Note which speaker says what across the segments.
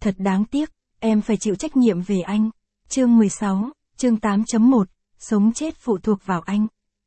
Speaker 1: Thật đáng tiếc, em phải chịu trách nhiệm về anh. Chương 16, chương 8.1, sống chết phụ thuộc vào anh.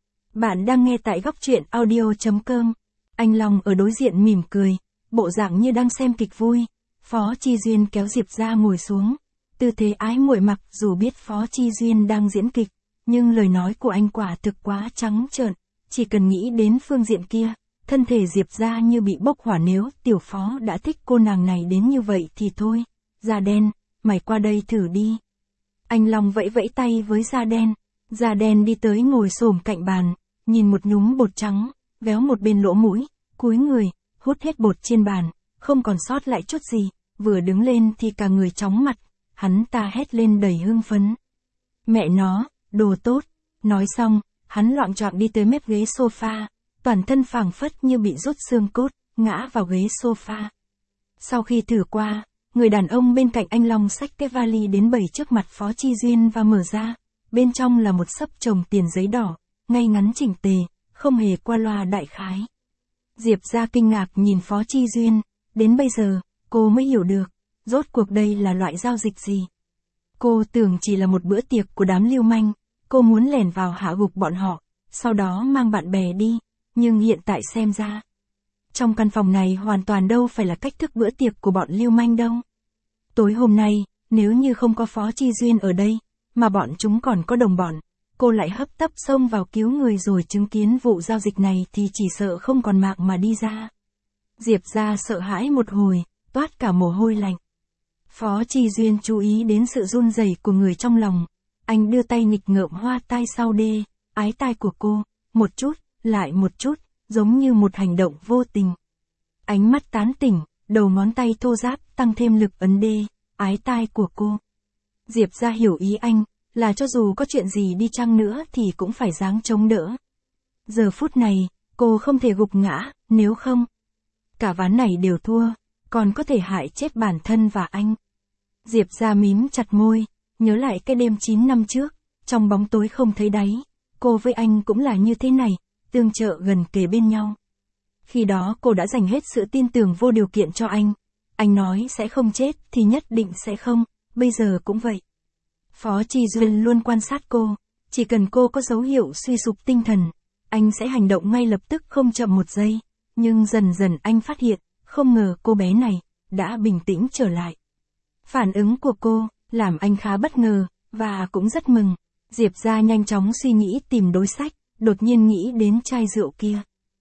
Speaker 1: Bạn đang nghe tại góc truyện audio.com. Anh Long ở đối diện mỉm cười, bộ dạng như đang xem kịch vui. Phó Chi Duyên kéo Diệp ra ngồi xuống. Tư thế ái muội mặc dù biết Phó Chi Duyên đang diễn kịch, nhưng lời nói của anh quả thực quá trắng trợn. Chỉ cần nghĩ đến phương diện kia, thân thể Diệp ra như bị bốc hỏa. Nếu tiểu phó đã thích cô nàng này đến như vậy thì thôi. Da đen, mày qua đây thử đi. Anh Long vẫy vẫy tay với da đen. Da đen đi tới ngồi xổm cạnh bàn, nhìn một nhúm bột trắng, véo một bên lỗ mũi, cúi người, hút hết bột trên bàn, không còn sót lại chút gì. Vừa đứng lên thì cả người chóng mặt, hắn ta hét lên đầy hưng phấn. Mẹ nó, đồ tốt. Nói xong, hắn loạng choạng đi tới mép ghế sofa, toàn thân phảng phất như bị rút xương cốt, ngã vào ghế sofa. Sau khi thử qua, người đàn ông bên cạnh anh Long xách cái vali đến bày trước mặt Phó Chi Duyên và mở ra. Bên trong là một xấp chồng tiền giấy đỏ, ngay ngắn chỉnh tề, không hề qua loa đại khái. Diệp ra kinh ngạc nhìn Phó Chi Duyên, đến bây giờ, cô mới hiểu được, rốt cuộc đây là loại giao dịch gì. Cô tưởng chỉ là một bữa tiệc của đám lưu manh, cô muốn lẻn vào hạ gục bọn họ, sau đó mang bạn bè đi, nhưng hiện tại xem ra. Trong căn phòng này hoàn toàn đâu phải là cách thức bữa tiệc của bọn lưu manh đâu. Tối hôm nay, nếu như không có Phó Chi Duyên ở đây, mà bọn chúng còn có đồng bọn, cô lại hấp tấp xông vào cứu người rồi chứng kiến vụ giao dịch này thì chỉ sợ không còn mạng mà đi ra. Diệp ra sợ hãi một hồi, toát cả mồ hôi lạnh. Phó Chi Duyên chú ý đến sự run rẩy của người trong lòng. Anh đưa tay nghịch ngợm hoa tai sau đê, ái tai của cô, một chút, lại một chút, giống như một hành động vô tình. Ánh mắt tán tỉnh, đầu ngón tay thô ráp tăng thêm lực ấn đê, ái tai của cô. Diệp ra hiểu ý anh, là cho dù có chuyện gì đi chăng nữa thì cũng phải ráng chống đỡ. Giờ phút này, cô không thể gục ngã, nếu không, cả ván này đều thua, còn có thể hại chết bản thân và anh. Diệp ra mím chặt môi, nhớ lại cái đêm 9 năm trước, trong bóng tối không thấy đáy, cô với anh cũng là như thế này, tương trợ gần kề bên nhau. Khi đó cô đã dành hết sự tin tưởng vô điều kiện cho anh nói sẽ không chết thì nhất định sẽ không, bây giờ cũng vậy. Phó Chi Duyên luôn quan sát cô, chỉ cần cô có dấu hiệu suy sụp tinh thần, anh sẽ hành động ngay lập tức không chậm một giây, nhưng dần dần anh phát hiện, không ngờ cô bé này đã bình tĩnh trở lại. Phản ứng của cô làm anh khá bất ngờ, và cũng rất mừng. Diệp ra nhanh chóng suy nghĩ tìm đối sách, đột nhiên nghĩ đến chai rượu kia.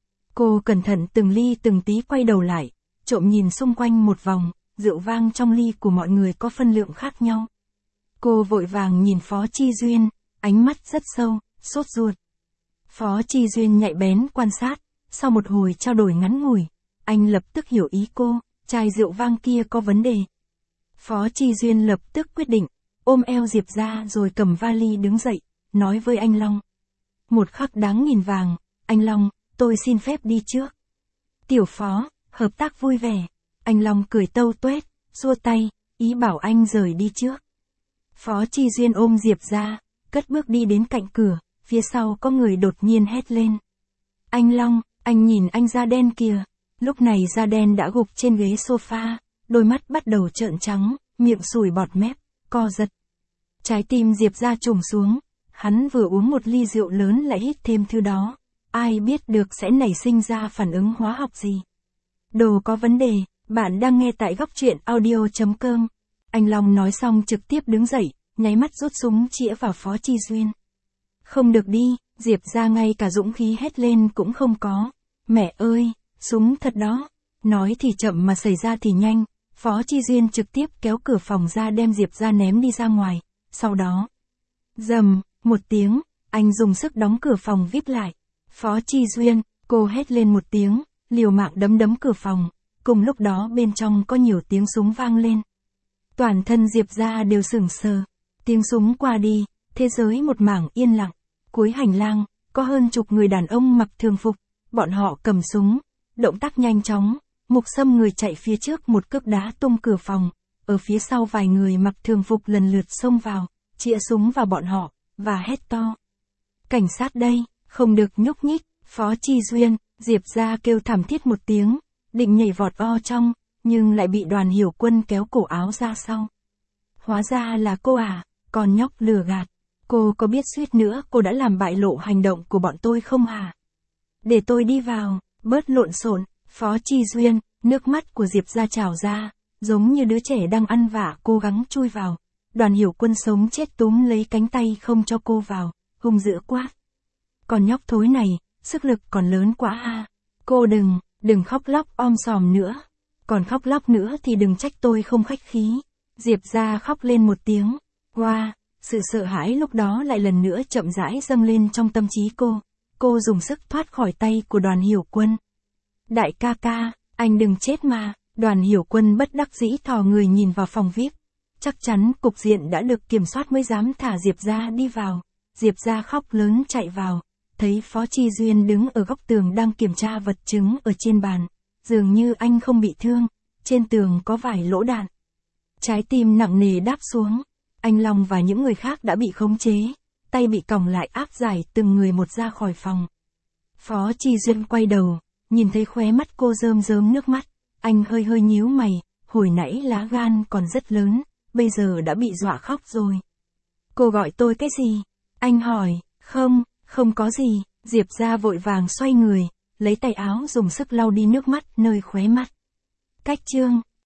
Speaker 1: Cô cẩn thận từng ly từng tí quay đầu lại, trộm nhìn xung quanh một vòng, rượu vang trong ly của mọi người có phân lượng khác nhau. Cô vội vàng nhìn Phó Chi Duyên, ánh mắt rất sâu, sốt ruột. Phó Chi Duyên nhạy bén quan sát, sau một hồi trao đổi ngắn ngủi, anh lập tức hiểu ý cô, chai rượu vang kia có vấn đề. Phó Chi Duyên lập tức quyết định, ôm eo Diệp ra rồi cầm vali đứng dậy, nói với anh Long. Một khắc đáng nghìn vàng, anh Long, tôi xin phép đi trước. Tiểu Phó, hợp tác vui vẻ. Anh Long cười tâu tuét, xua tay, ý bảo anh rời đi trước. Phó Chi Duyên ôm Diệp ra, cất bước đi đến cạnh cửa, phía sau có người đột nhiên hét lên. Anh Long, anh nhìn anh da đen kìa. Lúc này da đen đã gục trên ghế sofa, đôi mắt bắt đầu trợn trắng, miệng sùi bọt mép, co giật. Trái tim Diệp ra trùng xuống, hắn vừa uống một ly rượu lớn lại hít thêm thứ đó, ai biết được sẽ nảy sinh ra phản ứng hóa học gì. Đồ có vấn đề, bạn đang nghe tại góc truyện audio.com. Anh Long nói xong trực tiếp đứng dậy, nháy mắt rút súng chĩa vào Phó Chi Duyên. Không được đi, Diệp ra ngay cả dũng khí hét lên cũng không có. Mẹ ơi, súng thật đó. Nói thì chậm mà xảy ra thì nhanh, Phó Chi Duyên trực tiếp kéo cửa phòng ra đem Diệp ra ném đi ra ngoài. Sau đó, rầm, một tiếng, anh dùng sức đóng cửa phòng vít lại. Phó Chi Duyên, cô hét lên một tiếng, liều mạng đấm cửa phòng. Cùng lúc đó bên trong có nhiều tiếng súng vang lên. Toàn thân Diệp ra đều sững sờ. Tiếng súng qua đi, thế giới một mảng yên lặng. Cuối hành lang, có hơn chục người đàn ông mặc thường phục. Bọn họ cầm súng, động tác nhanh chóng. Mục Sâm người chạy phía trước một cước đá tung cửa phòng. Ở phía sau vài người mặc thường phục lần lượt xông vào, chĩa súng vào bọn họ, và hét to. Cảnh sát đây, không được nhúc nhích. Phó Chi Duyên, Diệp ra kêu thảm thiết một tiếng, định nhảy vọt trong, nhưng lại bị Đoàn Hiểu Quân kéo cổ áo ra sau. Hóa ra là cô à, con nhóc lừa gạt. Cô có biết suýt nữa cô đã làm bại lộ hành động của bọn tôi không hả? Để tôi đi vào, bớt lộn xộn, Phó Chi Duyên, nước mắt của Diệp ra trào ra, giống như đứa trẻ đang ăn vạ cố gắng chui vào. Đoàn Hiểu Quân sống chết túm lấy cánh tay không cho cô vào, hung dữ quát. Con nhóc thối này, sức lực còn lớn quá ha. Cô đừng khóc lóc om sòm nữa. Còn khóc lóc nữa thì đừng trách tôi không khách khí. Diệp ra khóc lên một tiếng. Wow, sự sợ hãi lúc đó lại lần nữa chậm rãi dâng lên trong tâm trí cô. Cô dùng sức thoát khỏi tay của Đoàn Hiểu Quân. Đại ca ca, anh đừng chết mà. Đoàn Hiểu Quân bất đắc dĩ thò người nhìn vào phòng VIP. Chắc chắn cục diện đã được kiểm soát mới dám thả Diệp ra đi vào. Diệp ra khóc lớn chạy vào. Thấy Phó Chi Duyên đứng ở góc tường đang kiểm tra vật chứng ở trên bàn. Dường như anh không bị thương. Trên tường có vài lỗ đạn. Trái tim nặng nề đáp xuống. Anh Long và những người khác đã bị khống chế. Tay bị còng lại áp giải từng người một ra khỏi phòng. Phó Chi Duyên quay đầu. Nhìn thấy khóe mắt cô rơm rớm nước mắt. Anh hơi hơi nhíu mày. Hồi nãy lá gan còn rất lớn. Bây giờ đã bị dọa khóc rồi. Cô gọi tôi cái gì? Anh hỏi. Không có gì. Diệp ra vội vàng xoay người. Lấy tay áo dùng sức lau đi nước mắt nơi khóe mắt. Cách chương